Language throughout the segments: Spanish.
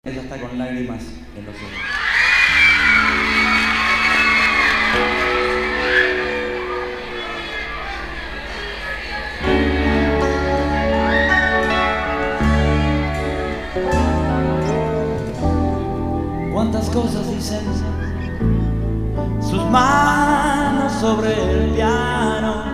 Ella está con lágrimas en los ojos. ¿Cuántas cosas dicen sus manos sobre el piano?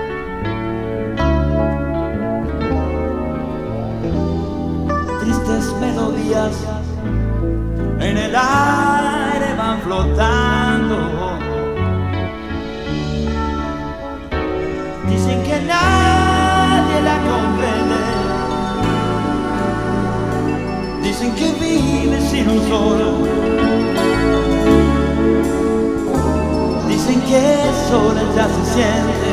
Tristes melodías en el aire van flotando. Dicen que nadie la comprende. Dicen que vive sin un sol. Dicen que sola ya se siente.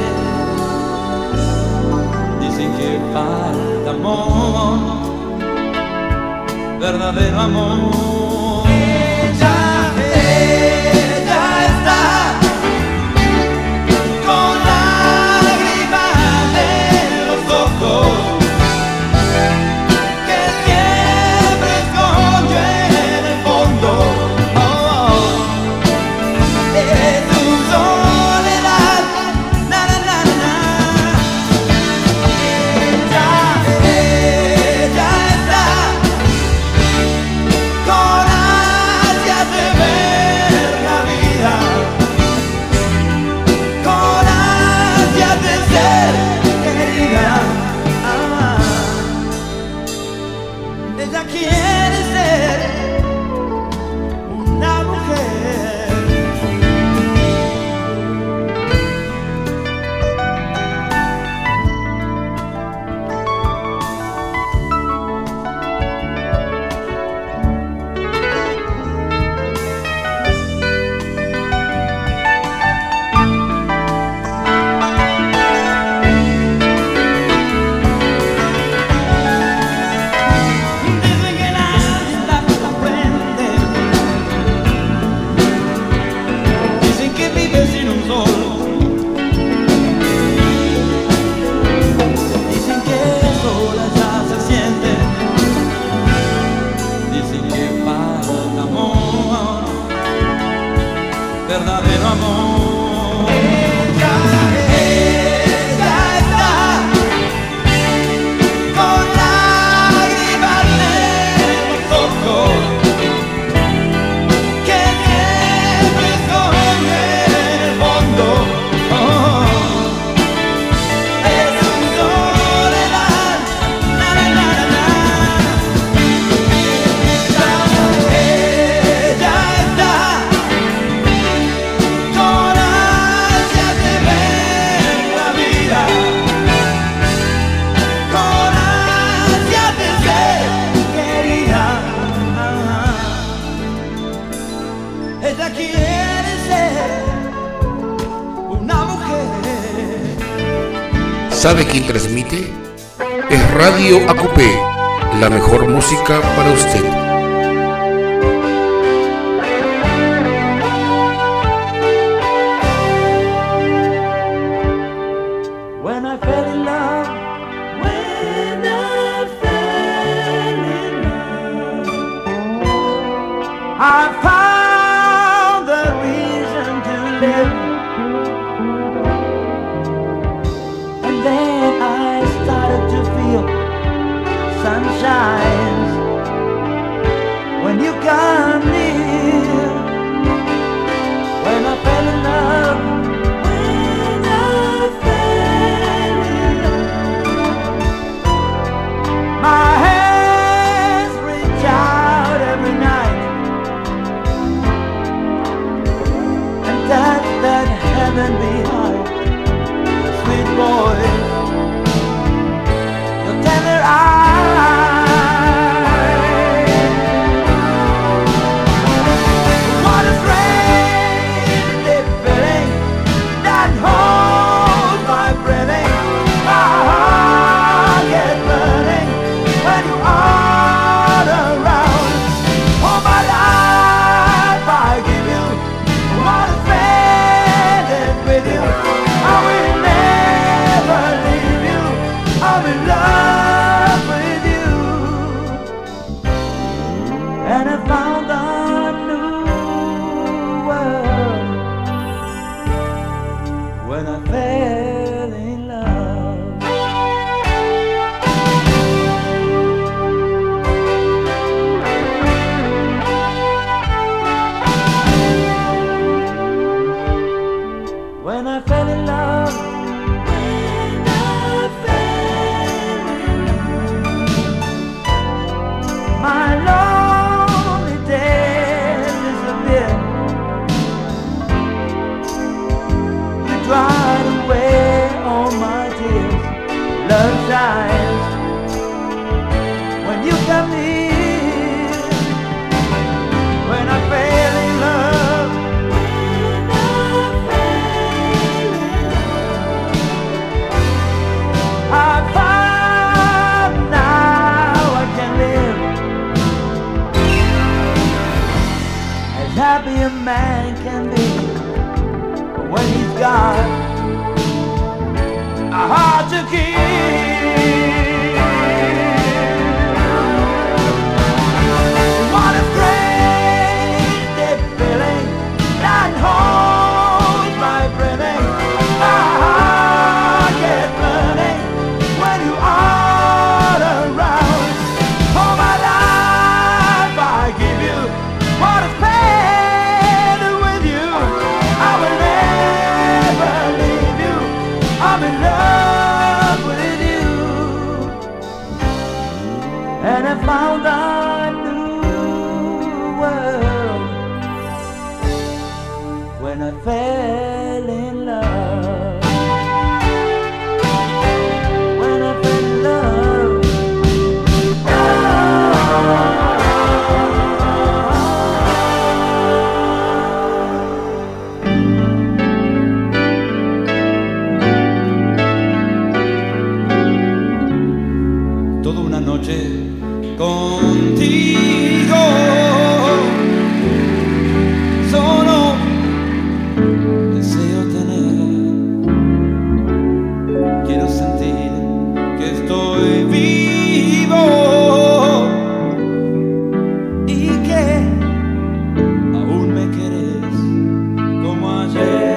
Dicen que falta amor, verdadero amor. Ella está con lágrimas en los ojos que siempre esconde en el fondo. De su soledad, na na na na. Ella está con ansias de ver la vida, con ansias de ser querida. Ella quiere ser una mujer. Dicen que nadie la comprende. Dicen que vive sin un sol. Dicen que sola ya se siente. Dicen que falta amor, verdadero amor. Ella está con lágrimas en los ojos que siempre esconde en el fondo. Es su soledad, na na na na na. Ella está con ansias de ver la vida, con ansias de ser querida. Ella quiere ser una mujer. ¿Sabe quién transmite? Es Radio Acopé, la mejor música para usted. When I fell in love, when I fell in love, I found the reason to live. And then I started to feel sunshine when you come near. When I fell in love, when I fell in love, my hands reach out every night and touch the and I found a new world when I fell in love. When I fell in love, when I fell in love, my lonely days disappeared. You dried away all my tears, love shines when you come near. When I fell in love, I found now I can live as happy a man can be when he's got a heart to keep. What a great deep feeling that holds my breathing. My heart gets burning when you are around. All my life I give you what is paid with you. I will never leave you. I'm in love with you. And I found a new world when I fell in love. When I fell in love. Toda una noche contigo, solo deseo tener. Quiero sentir que estoy vivo y que aún me querés como ayer.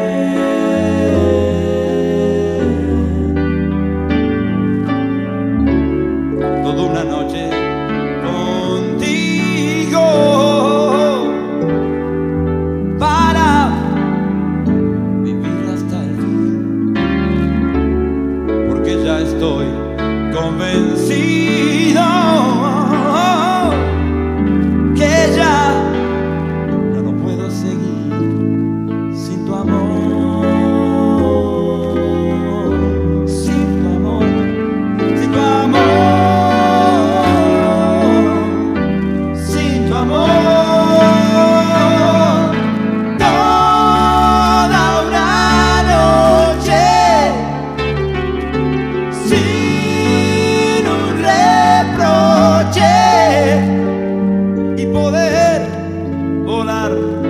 Toda una noche contigo para vivir hasta el fin, porque ya estoy convencido que ya no puedo seguir sin tu amor, sin tu amor, sin tu amor, sin tu amor. Toda una noche sin un reproche y poder volar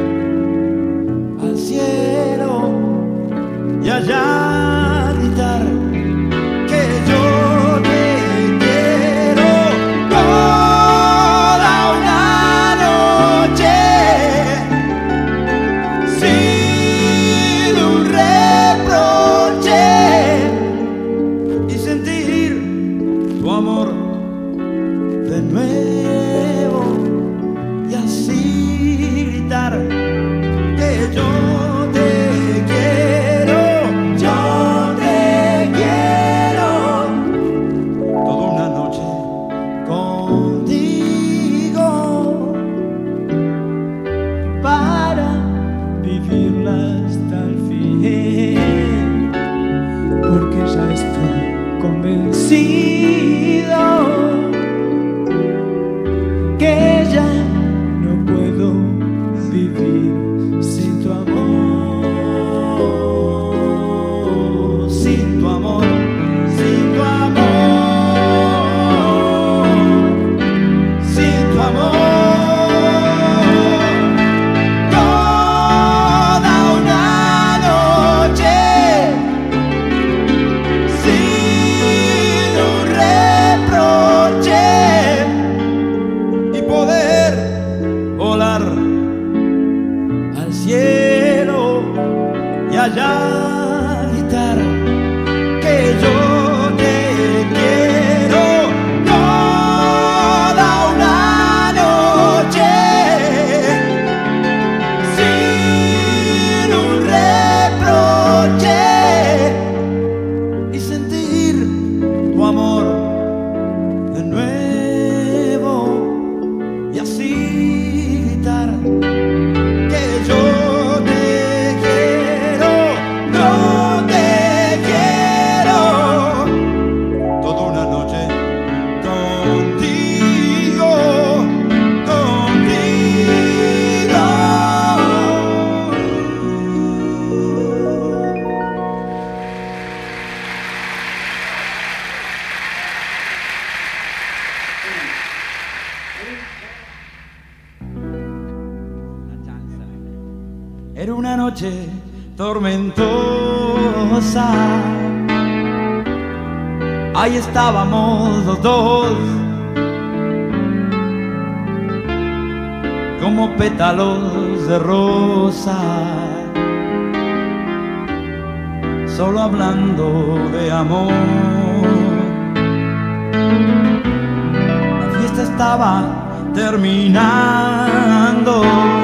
al cielo y allá gritar que yo te quiero. Toda una noche sin un reproche y sentir tu amor de nuevo y Era una noche tormentosa. Ahí estábamos los dos, como pétalos de rosa, solo hablando de amor. La fiesta estaba terminando,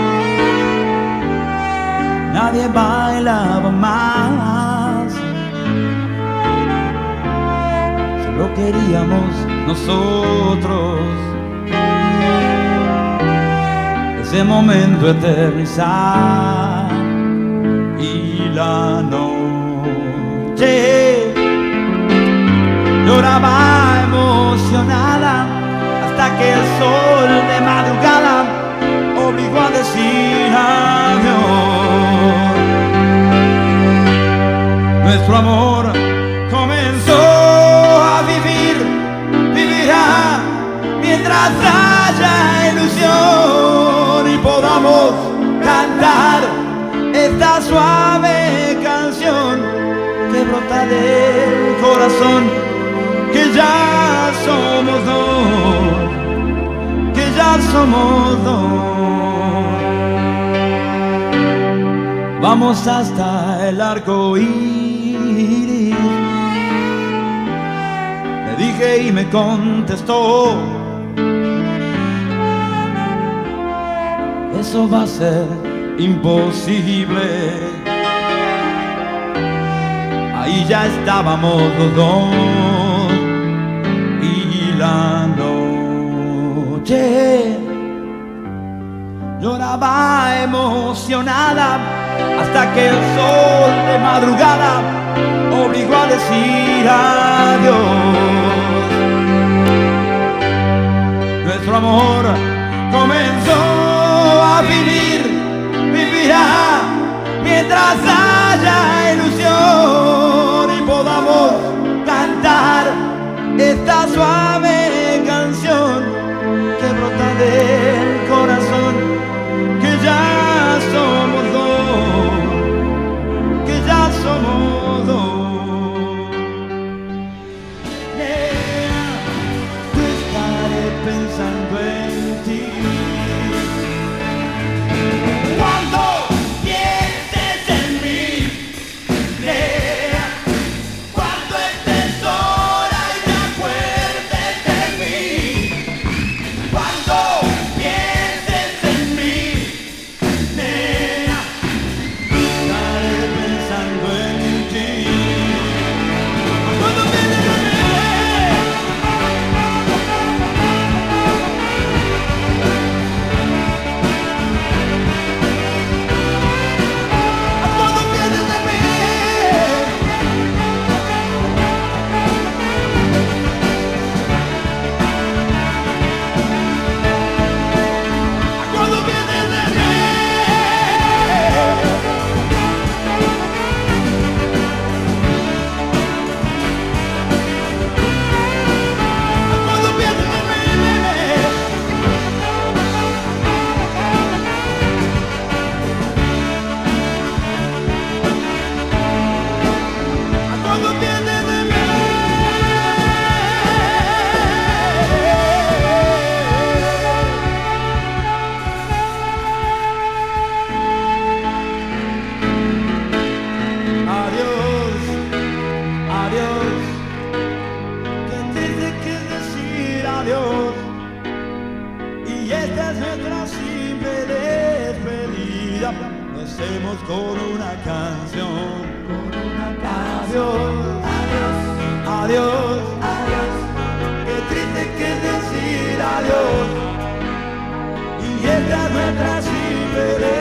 nadie bailaba más, solo queríamos nosotros ese momento eternizar. Y la noche lloraba emocionada hasta que el sol de madrugada obligó a decir adiós. Nuestro amor comenzó a vivir, vivirá mientras haya ilusión y podamos cantar esta suave canción que brota del corazón, que ya somos dos, que ya somos dos. Vamos hasta el arco iris, le dije y me contestó, eso va a ser imposible. Ahí ya estábamos los dos y la noche lloraba emocionada hasta que el sol de madrugada obligó a decir adiós. Nuestro amor comenzó a vivir, vivirá mientras haya ilusión y podamos cantar esta suave canción que brota del corazón, que ya somos dos, que ya somos dos. Yo estaré pensando en ti cuando pienses en mí, cuando estés sola y te acuerdes de mí, cuando pienses en mí, estaré pensando en ti. Cuando pienses en mí, cuando pienses en mí, cuando pienses en mí, cuando pienses en mí, cuando pienses en mí. Adiós, adiós, que triste que decir adiós. Y esta es nuestra simple despedida. Lo hacemos con una canción, Adiós, adiós, adiós, qué triste que decir adiós. Y esta es nuestra simple